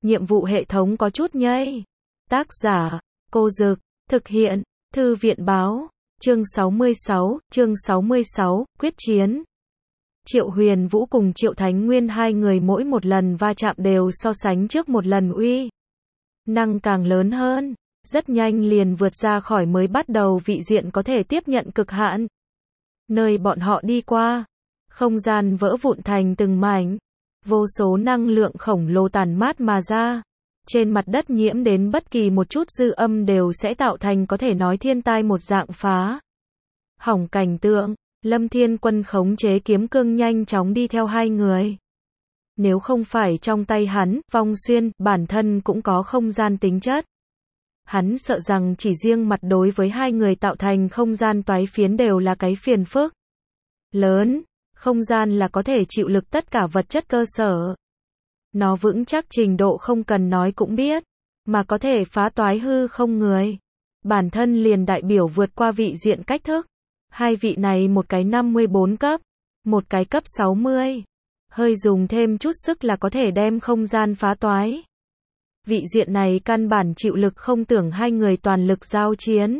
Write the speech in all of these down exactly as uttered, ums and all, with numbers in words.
nhiệm vụ hệ thống có chút nhây. Tác giả, Cô Dực, thực hiện, Thư viện báo, chương sáu mươi sáu, chương sáu mươi sáu, quyết chiến. Triệu Huyền Vũ cùng Triệu Thánh Nguyên hai người mỗi một lần va chạm đều so sánh trước một lần uy năng càng lớn hơn, rất nhanh liền vượt ra khỏi mới bắt đầu vị diện có thể tiếp nhận cực hạn. Nơi bọn họ đi qua, không gian vỡ vụn thành từng mảnh, vô số năng lượng khổng lồ tản mát mà ra. Trên mặt đất nhiễm đến bất kỳ một chút dư âm đều sẽ tạo thành có thể nói thiên tai một dạng phá hỏng cảnh tượng. Lâm Thiên Quân khống chế kiếm cương nhanh chóng đi theo hai người. Nếu không phải trong tay hắn, Vong Xuyên, bản thân cũng có không gian tính chất. Hắn sợ rằng chỉ riêng mặt đối với hai người tạo thành không gian toái phiến đều là cái phiền phức lớn. Không gian là có thể chịu lực tất cả vật chất cơ sở. Nó vững chắc trình độ không cần nói cũng biết, mà có thể phá toái hư không người. Bản thân liền đại biểu vượt qua vị diện cách thức. Hai vị này một cái năm mươi bốn cấp, một cái cấp sáu mươi. Hơi dùng thêm chút sức là có thể đem không gian phá toái. Vị diện này căn bản chịu lực không tưởng hai người toàn lực giao chiến.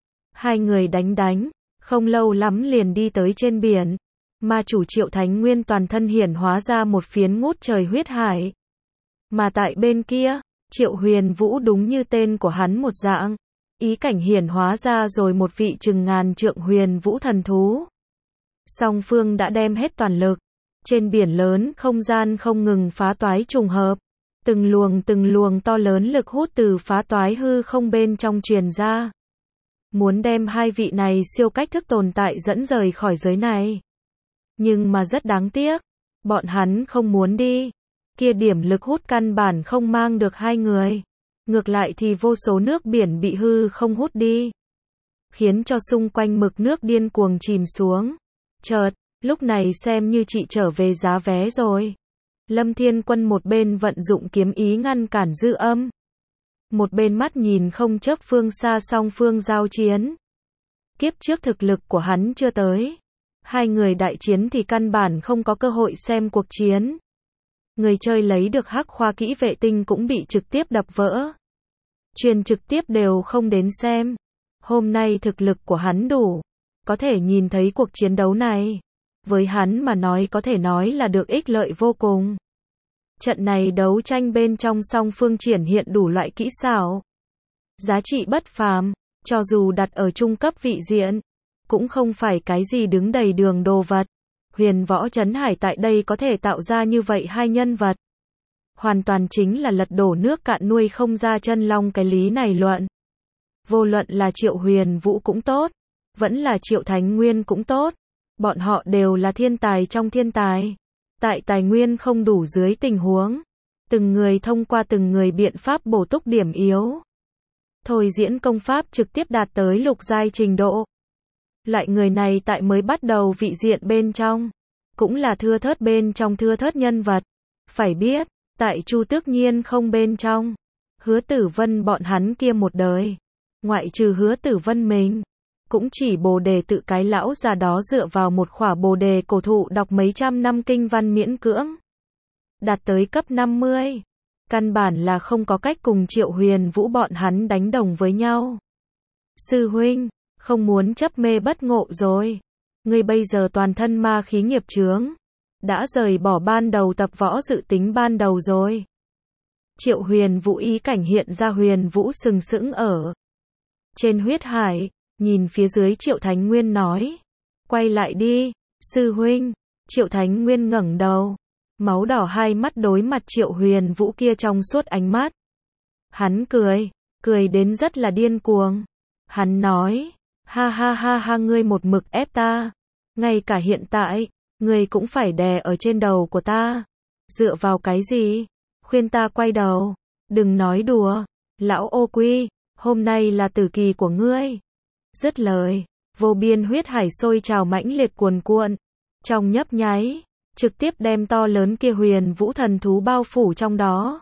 Hai người đánh đánh, không lâu lắm liền đi tới trên biển. Ma chủ Triệu Thánh Nguyên toàn thân hiển hóa ra một phiến ngút trời huyết hải. Mà tại bên kia, Triệu Huyền Vũ đúng như tên của hắn một dạng. Ý cảnh hiển hóa ra rồi một vị chừng ngàn trượng huyền vũ thần thú. Song phương đã đem hết toàn lực. Trên biển lớn không gian không ngừng phá toái trùng hợp. Từng luồng từng luồng to lớn lực hút từ phá toái hư không bên trong truyền ra. Muốn đem hai vị này siêu cách thức tồn tại dẫn rời khỏi giới này. Nhưng mà rất đáng tiếc. Bọn hắn không muốn đi. Kia điểm lực hút căn bản không mang được hai người. Ngược lại thì vô số nước biển bị hư không hút đi. Khiến cho xung quanh mực nước điên cuồng chìm xuống. Chợt, lúc này xem như chị trở về giá vé rồi. Lâm Thiên Quân một bên vận dụng kiếm ý ngăn cản dư âm. Một bên mắt nhìn không chớp phương xa song phương giao chiến. Kiếp trước thực lực của hắn chưa tới. Hai người đại chiến thì căn bản không có cơ hội xem cuộc chiến. Người chơi lấy được hắc khoa kỹ vệ tinh cũng bị trực tiếp đập vỡ. Truyền trực tiếp đều không đến xem. Hôm nay thực lực của hắn đủ. Có thể nhìn thấy cuộc chiến đấu này. Với hắn mà nói có thể nói là được ích lợi vô cùng. Trận này đấu tranh bên trong song phương triển hiện đủ loại kỹ xảo. Giá trị bất phàm, cho dù đặt ở trung cấp vị diện. Cũng không phải cái gì đứng đầy đường đồ vật. Huyền Võ Trấn Hải tại đây có thể tạo ra như vậy hai nhân vật. Hoàn toàn chính là lật đổ nước cạn nuôi không ra chân long cái lý này luận. Vô luận là Triệu Huyền Vũ cũng tốt, vẫn là Triệu Thánh Nguyên cũng tốt. Bọn họ đều là thiên tài trong thiên tài. Tại tài nguyên không đủ dưới tình huống. Từng người thông qua từng người biện pháp bổ túc điểm yếu. Thôi diễn công pháp trực tiếp đạt tới lục giai trình độ. Loại người này tại mới bắt đầu vị diện bên trong. Cũng là thưa thớt bên trong thưa thớt nhân vật. Phải biết, tại Chu Tước Nhiên không bên trong. Hứa Tử Vân bọn hắn kia một đời. Ngoại trừ Hứa Tử Vân mình. Cũng chỉ bồ đề tự cái lão già đó dựa vào một khỏa bồ đề cổ thụ đọc mấy trăm năm kinh văn miễn cưỡng. Đạt tới cấp năm mươi. Căn bản là không có cách cùng Triệu Huyền Vũ bọn hắn đánh đồng với nhau. Sư huynh, không muốn chấp mê bất ngộ rồi. Ngươi bây giờ toàn thân ma khí nghiệp chướng. Đã rời bỏ ban đầu tập võ dự tính ban đầu rồi. Triệu Huyền Vũ ý cảnh hiện ra Huyền Vũ sừng sững ở trên huyết hải, nhìn phía dưới Triệu Thánh Nguyên nói. Quay lại đi, sư huynh. Triệu Thánh Nguyên ngẩng đầu. Máu đỏ hai mắt đối mặt Triệu Huyền Vũ kia trong suốt ánh mắt. Hắn cười, cười đến rất là điên cuồng. Hắn nói, ha ha ha ha ngươi một mực ép ta. Ngay cả hiện tại, ngươi cũng phải đè ở trên đầu của ta. Dựa vào cái gì? Khuyên ta quay đầu. Đừng nói đùa. Lão ô quy, hôm nay là tử kỳ của ngươi. Dứt lời, vô biên huyết hải sôi trào mãnh liệt cuồn cuộn. Trong nhấp nháy, trực tiếp đem to lớn kia huyền vũ thần thú bao phủ trong đó.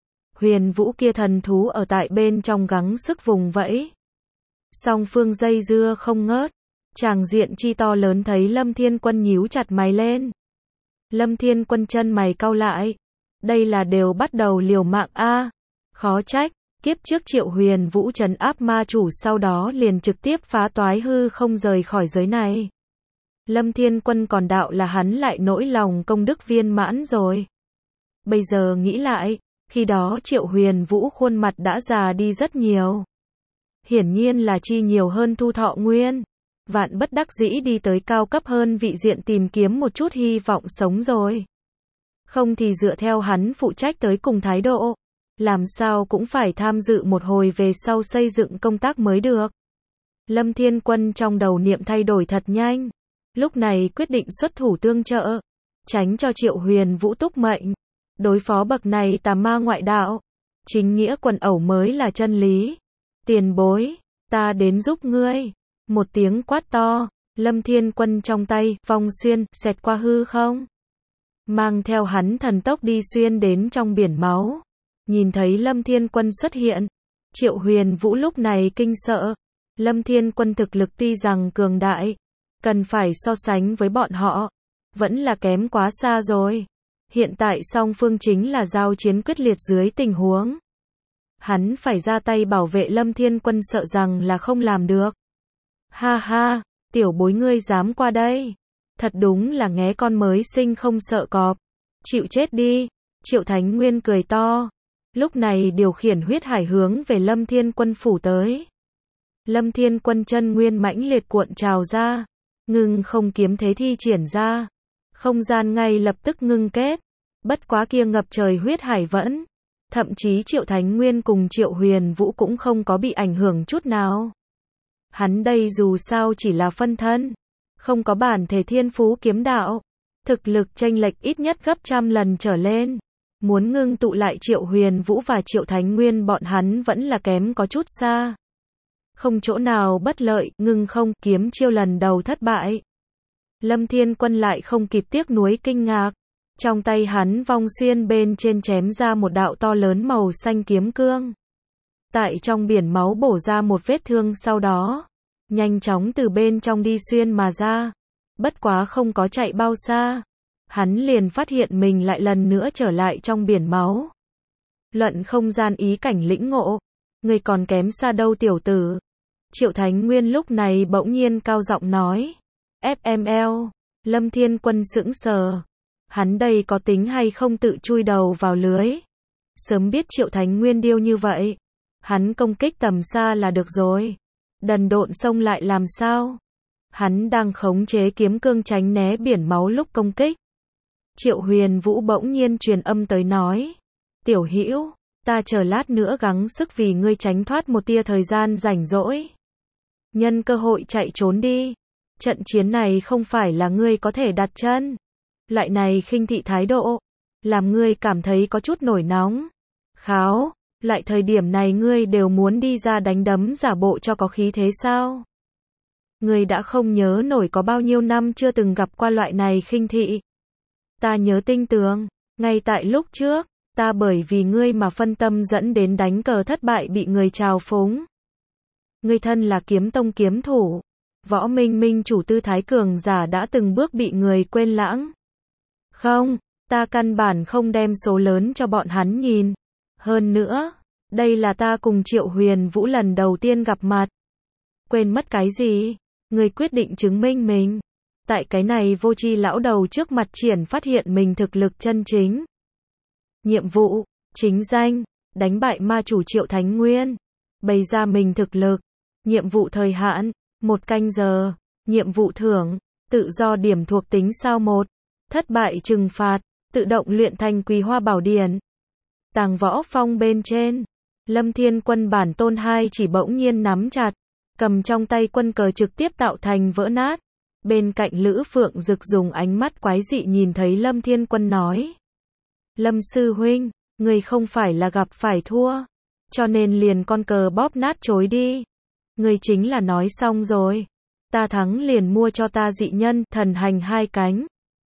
Huyền vũ kia thần thú ở tại bên trong gắng sức vùng vẫy. Song phương dây dưa không ngớt. Tràng diện chi to lớn thấy Lâm Thiên Quân nhíu chặt mày lên. Lâm Thiên Quân chân mày cau lại. Đây là đều bắt đầu liều mạng a. Khó trách, kiếp trước Triệu Huyền Vũ trấn áp ma chủ sau đó liền trực tiếp phá toái hư không rời khỏi giới này. Lâm Thiên Quân còn đạo là hắn lại nỗi lòng công đức viên mãn rồi. Bây giờ nghĩ lại, khi đó Triệu Huyền Vũ khuôn mặt đã già đi rất nhiều. Hiển nhiên là chi nhiều hơn thu thọ nguyên. Vạn bất đắc dĩ đi tới cao cấp hơn vị diện tìm kiếm một chút hy vọng sống rồi. Không thì dựa theo hắn phụ trách tới cùng thái độ, làm sao cũng phải tham dự một hồi về sau xây dựng công tác mới được. Lâm Thiên Quân trong đầu niệm thay đổi thật nhanh. Lúc này quyết định xuất thủ tương trợ, tránh cho Triệu Huyền Vũ túc mệnh. Đối phó bậc này tà ma ngoại đạo, chính nghĩa quần ẩu mới là chân lý. Tiền bối, ta đến giúp ngươi. Một tiếng quát to, Lâm Thiên Quân trong tay, vòng xuyên, xẹt qua hư không. Mang theo hắn thần tốc đi xuyên đến trong biển máu. Nhìn thấy Lâm Thiên Quân xuất hiện, Triệu Huyền Vũ lúc này kinh sợ. Lâm Thiên Quân thực lực tuy rằng cường đại, cần phải so sánh với bọn họ, vẫn là kém quá xa rồi. Hiện tại song phương chính là giao chiến quyết liệt dưới tình huống. Hắn phải ra tay bảo vệ Lâm Thiên Quân sợ rằng là không làm được. Ha ha, tiểu bối ngươi dám qua đây. Thật đúng là nghé con mới sinh không sợ cọp. Chịu chết đi. Triệu Thánh Nguyên cười to. Lúc này điều khiển huyết hải hướng về Lâm Thiên Quân phủ tới. Lâm Thiên Quân chân nguyên mãnh liệt cuộn trào ra. Ngưng không kiếm thế thi triển ra. Không gian ngay lập tức ngưng kết. Bất quá kia ngập trời huyết hải vẫn. Thậm chí Triệu Thánh Nguyên cùng Triệu Huyền Vũ cũng không có bị ảnh hưởng chút nào. Hắn đây dù sao chỉ là phân thân. Không có bản thể thiên phú kiếm đạo. Thực lực chênh lệch ít nhất gấp trăm lần trở lên. Muốn ngưng tụ lại Triệu Huyền Vũ và Triệu Thánh Nguyên bọn hắn vẫn là kém có chút xa. Không chỗ nào bất lợi, ngưng không, kiếm chiêu lần đầu thất bại. Lâm Thiên Quân lại không kịp tiếc nuối kinh ngạc. Trong tay hắn vong xuyên bên trên chém ra một đạo to lớn màu xanh kiếm cương. Tại trong biển máu bổ ra một vết thương sau đó. Nhanh chóng từ bên trong đi xuyên mà ra. Bất quá không có chạy bao xa. Hắn liền phát hiện mình lại lần nữa trở lại trong biển máu. Luận không gian ý cảnh lĩnh ngộ. Người còn kém xa đâu tiểu tử. Triệu Thánh Nguyên lúc này bỗng nhiên cao giọng nói. ép em lờ. Lâm Thiên Quân sững sờ. Hắn đây có tính hay không tự chui đầu vào lưới. Sớm biết Triệu Thánh Nguyên điêu như vậy. Hắn công kích tầm xa là được rồi. Đần độn xông lại làm sao? Hắn đang khống chế kiếm cương tránh né biển máu lúc công kích. Triệu Huyền Vũ bỗng nhiên truyền âm tới nói. Tiểu Hữu, ta chờ lát nữa gắng sức vì ngươi tránh thoát một tia thời gian rảnh rỗi. Nhân cơ hội chạy trốn đi. Trận chiến này không phải là ngươi có thể đặt chân. Loại này khinh thị thái độ, làm ngươi cảm thấy có chút nổi nóng. Kháo, lại thời điểm này ngươi đều muốn đi ra đánh đấm giả bộ cho có khí thế sao? Ngươi đã không nhớ nổi có bao nhiêu năm chưa từng gặp qua loại này khinh thị. Ta nhớ tinh tường, ngay tại lúc trước, ta bởi vì ngươi mà phân tâm dẫn đến đánh cờ thất bại bị người trào phúng. Ngươi thân là kiếm tông kiếm thủ, võ minh minh chủ tư thái cường giả đã từng bước bị người quên lãng. Không, ta căn bản không đem số lớn cho bọn hắn nhìn. Hơn nữa, đây là ta cùng Triệu Huyền Vũ lần đầu tiên gặp mặt. Quên mất cái gì? Ngươi quyết định chứng minh mình. Tại cái này vô tri lão đầu trước mặt triển phát hiện mình thực lực chân chính. Nhiệm vụ, chính danh, đánh bại ma chủ Triệu Thánh Nguyên. Bày ra mình thực lực. Nhiệm vụ thời hạn, một canh giờ. Nhiệm vụ thưởng, tự do điểm thuộc tính sao một. Thất bại trừng phạt, tự động luyện thành Quỳ Hoa Bảo Điển. Tàng Võ Phong bên trên, Lâm Thiên Quân bản tôn hai chỉ bỗng nhiên nắm chặt, cầm trong tay quân cờ trực tiếp tạo thành vỡ nát. Bên cạnh Lữ Phượng Dực dùng ánh mắt quái dị nhìn thấy Lâm Thiên Quân nói. Lâm sư huynh, người không phải là gặp phải thua, cho nên liền con cờ bóp nát chối đi. Người chính là nói xong rồi, ta thắng liền mua cho ta dị nhân thần hành hai cánh.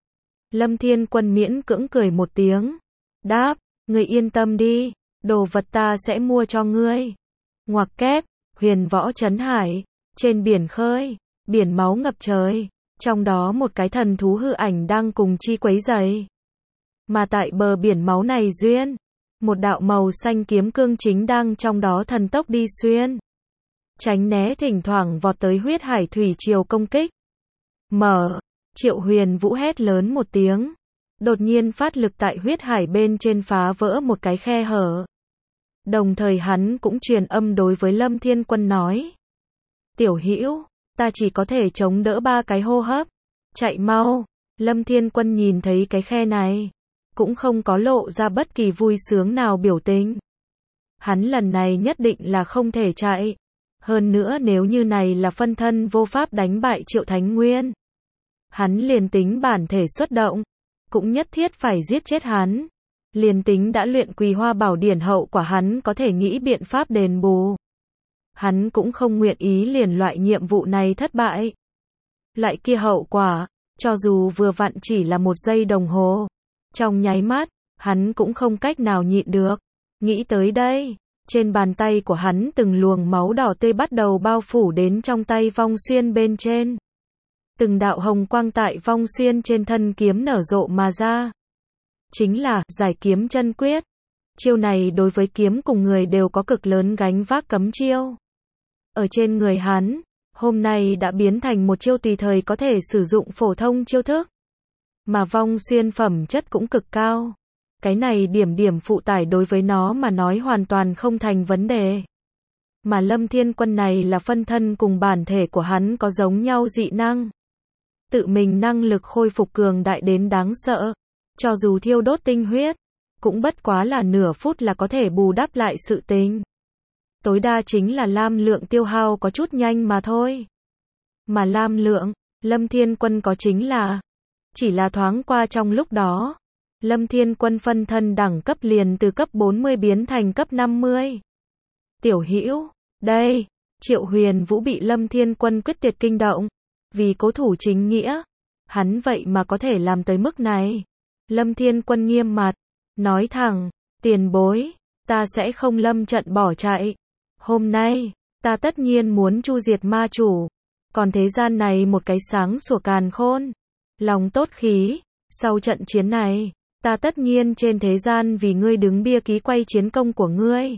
Lâm Thiên Quân miễn cưỡng cười một tiếng. Đáp, người yên tâm đi, đồ vật ta sẽ mua cho ngươi. Ngoặc kép, huyền võ trấn hải, trên biển khơi, biển máu ngập trời, trong đó một cái thần thú hư ảnh đang cùng chi quấy giày. Mà tại bờ biển máu này duyên, một đạo màu xanh kiếm cương chính đang trong đó thần tốc đi xuyên. Tránh né thỉnh thoảng vọt tới huyết hải thủy triều công kích. Mở, Triệu Huyền Vũ hét lớn một tiếng. Đột nhiên phát lực tại huyết hải bên trên phá vỡ một cái khe hở. Đồng thời hắn cũng truyền âm đối với Lâm Thiên Quân nói. Tiểu Hữu, ta chỉ có thể chống đỡ ba cái hô hấp. Chạy mau. Lâm Thiên Quân nhìn thấy cái khe này, cũng không có lộ ra bất kỳ vui sướng nào biểu tình. Hắn lần này nhất định là không thể chạy. Hơn nữa nếu như này là phân thân vô pháp đánh bại Triệu Thánh Nguyên, hắn liền tính bản thể xuất động, cũng nhất thiết phải giết chết hắn. Liền tính đã luyện Quỳ Hoa Bảo Điển hậu quả hắn có thể nghĩ biện pháp đền bù. Hắn cũng không nguyện ý liền loại nhiệm vụ này thất bại. Lại kia hậu quả, cho dù vừa vặn chỉ là một giây đồng hồ, trong nháy mắt, hắn cũng không cách nào nhịn được. Nghĩ tới đây, trên bàn tay của hắn từng luồng máu đỏ tươi bắt đầu bao phủ đến trong tay Vong Xuyên bên trên. Từng đạo hồng quang tại Vong Xuyên trên thân kiếm nở rộ mà ra. Chính là Giải Kiếm Chân Quyết. Chiêu này đối với kiếm cùng người đều có cực lớn gánh vác cấm chiêu. Ở trên người hắn, hôm nay đã biến thành một chiêu tùy thời có thể sử dụng phổ thông chiêu thức. Mà Vong Xuyên phẩm chất cũng cực cao. Cái này điểm điểm phụ tải đối với nó mà nói hoàn toàn không thành vấn đề. Mà Lâm Thiên Quân này là phân thân cùng bản thể của hắn có giống nhau dị năng. Tự mình năng lực khôi phục cường đại đến đáng sợ. Cho dù thiêu đốt tinh huyết, cũng bất quá là nửa phút là có thể bù đắp lại sự tình. Tối đa chính là lam lượng tiêu hao có chút nhanh mà thôi. Mà lam lượng, Lâm Thiên Quân có chính là, chỉ là thoáng qua trong lúc đó, Lâm Thiên Quân phân thân đẳng cấp liền từ cấp bốn mươi biến thành cấp năm mươi. Tiểu Hữu, đây, Triệu Huyền Vũ bị Lâm Thiên Quân quyết tuyệt kinh động, vì cố thủ chính nghĩa, hắn vậy mà có thể làm tới mức này. Lâm Thiên Quân nghiêm mặt, nói thẳng, tiền bối, ta sẽ không lâm trận bỏ chạy. Hôm nay, ta tất nhiên muốn chu diệt ma chủ. Còn thế gian này một cái sáng sủa càn khôn, lòng tốt khí, sau trận chiến này, ta tất nhiên trên thế gian vì ngươi đứng bia ký quay chiến công của ngươi.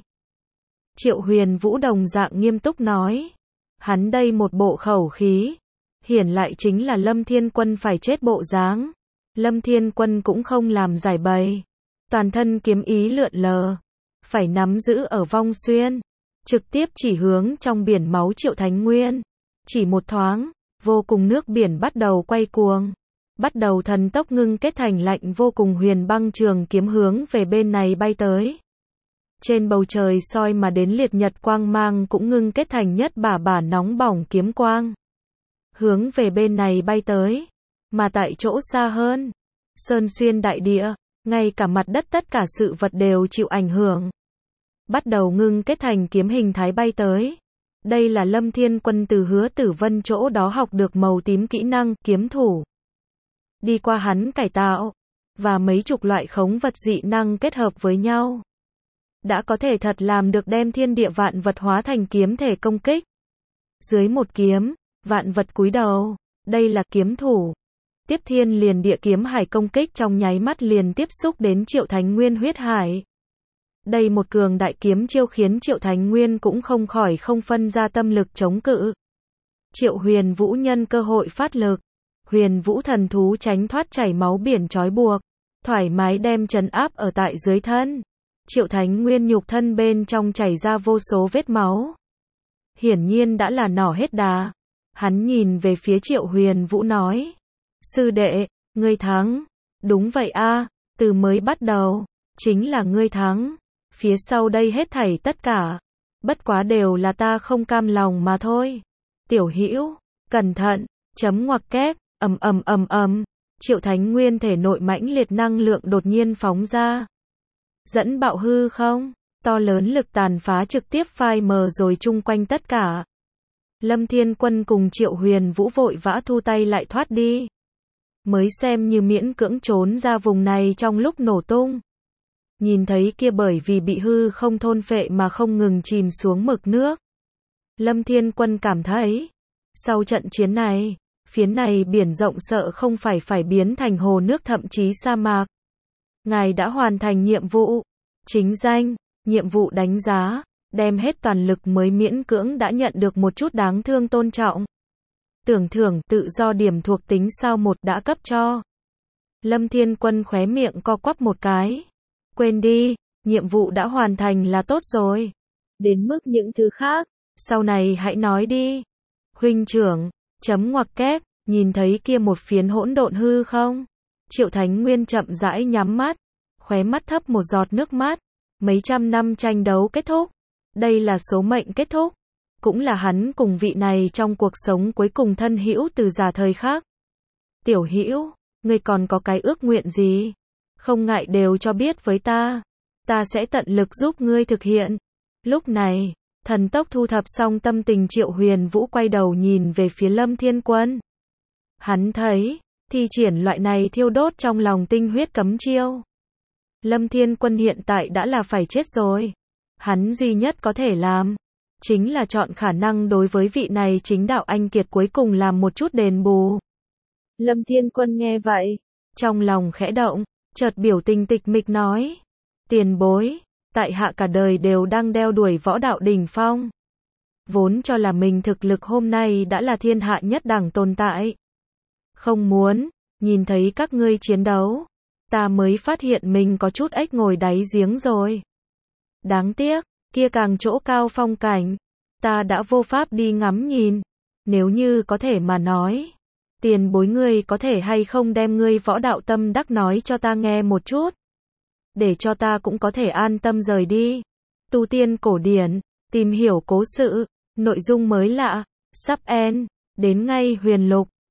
Triệu Huyền Vũ đồng dạng nghiêm túc nói. Hắn đây một bộ khẩu khí, hiển lại chính là Lâm Thiên Quân phải chết bộ dáng. Lâm Thiên Quân cũng không làm giải bày. Toàn thân kiếm ý lượn lờ, phải nắm giữ ở Vong Xuyên, trực tiếp chỉ hướng trong biển máu Triệu Thánh Nguyên. Chỉ một thoáng, vô cùng nước biển bắt đầu quay cuồng, bắt đầu thần tốc ngưng kết thành lạnh vô cùng huyền băng trường kiếm hướng về bên này bay tới. Trên bầu trời soi mà đến liệt nhật quang mang cũng ngưng kết thành nhất bả bả nóng bỏng kiếm quang, hướng về bên này bay tới. Mà tại chỗ xa hơn, sơn xuyên đại địa, ngay cả mặt đất tất cả sự vật đều chịu ảnh hưởng, bắt đầu ngưng kết thành kiếm hình thái bay tới. Đây là Lâm Thiên Quân từ Hứa Tử Vân chỗ đó học được màu tím kỹ năng kiếm thủ. Đi qua hắn cải tạo, và mấy chục loại khống vật dị năng kết hợp với nhau, đã có thể thật làm được đem thiên địa vạn vật hóa thành kiếm thể công kích. Dưới một kiếm, vạn vật cúi đầu, đây là kiếm thủ. Tiếp thiên liền địa kiếm hải công kích trong nháy mắt liền tiếp xúc đến Triệu Thánh Nguyên huyết hải. Đây một cường đại kiếm chiêu khiến Triệu Thánh Nguyên cũng không khỏi không phân ra tâm lực chống cự. Triệu Huyền Vũ nhân cơ hội phát lực, Huyền Vũ thần thú tránh thoát chảy máu biển trói buộc, thoải mái đem trấn áp ở tại dưới thân. Triệu Thánh Nguyên nhục thân bên trong chảy ra vô số vết máu. Hiển nhiên đã là nỏ hết đà. Hắn nhìn về phía Triệu Huyền Vũ nói: "Sư đệ, ngươi thắng." "Đúng vậy a, từ mới bắt đầu, chính là ngươi thắng. Phía sau đây hết thảy tất cả, bất quá đều là ta không cam lòng mà thôi. Tiểu Hữu, cẩn thận." Chấm ngoặc kép, ầm ầm ầm ầm, Triệu Thánh Nguyên thể nội mãnh liệt năng lượng đột nhiên phóng ra. Dẫn bạo hư không, to lớn lực tàn phá trực tiếp phai mờ rồi chung quanh tất cả. Lâm Thiên Quân cùng Triệu Huyền Vũ vội vã thu tay lại thoát đi, mới xem như miễn cưỡng trốn ra vùng này trong lúc nổ tung. Nhìn thấy kia bởi vì bị hư không thôn phệ mà không ngừng chìm xuống mực nước, Lâm Thiên Quân cảm thấy, sau trận chiến này, phiến này biển rộng sợ không phải phải biến thành hồ nước thậm chí sa mạc. ngài đã hoàn thành nhiệm vụ. Chính danh, nhiệm vụ đánh giá, đem hết toàn lực mới miễn cưỡng đã nhận được một chút đáng thương tôn trọng. Tưởng thưởng tự do điểm thuộc tính sao một đã cấp cho. Lâm Thiên Quân khóe miệng co quắp một cái. Quên đi, nhiệm vụ đã hoàn thành là tốt rồi. Đến mức những thứ khác, sau này hãy nói đi. Huynh trưởng, chấm ngoặc kép, nhìn thấy kia một phiến hỗn độn hư không? Triệu Thánh Nguyên chậm rãi nhắm mắt, khóe mắt thấp một giọt nước mắt. Mấy trăm năm tranh đấu kết thúc. Đây là số mệnh kết thúc. Cũng là hắn cùng vị này trong cuộc sống cuối cùng thân hữu từ già thời khác. Tiểu hữu, ngươi còn có cái ước nguyện gì? Không ngại đều cho biết với ta. Ta sẽ tận lực giúp ngươi thực hiện. Lúc này, thần tốc thu thập xong tâm tình Triệu Huyền Vũ quay đầu nhìn về phía Lâm Thiên Quân. Hắn thấy, thi triển loại này thiêu đốt trong lòng tinh huyết cấm chiêu. Lâm Thiên Quân hiện tại đã là phải chết rồi. Hắn duy nhất có thể làm, chính là chọn khả năng đối với vị này chính đạo anh kiệt cuối cùng làm một chút đền bù. Lâm Thiên Quân nghe vậy, trong lòng khẽ động, chợt biểu tình tịch mịch nói. Tiền bối, tại hạ cả đời đều đang đeo đuổi võ đạo đỉnh phong. Vốn cho là mình thực lực hôm nay đã là thiên hạ nhất đẳng tồn tại. Không muốn, nhìn thấy các ngươi chiến đấu, ta mới phát hiện mình có chút ếch ngồi đáy giếng rồi. Đáng tiếc, kia càng chỗ cao phong cảnh, ta đã vô pháp đi ngắm nhìn. Nếu như có thể mà nói, tiền bối ngươi có thể hay không đem ngươi võ đạo tâm đắc nói cho ta nghe một chút, để cho ta cũng có thể an tâm rời đi. Tu tiên cổ điển, tìm hiểu cố sự, nội dung mới lạ, sắp end, đến ngay huyền lục.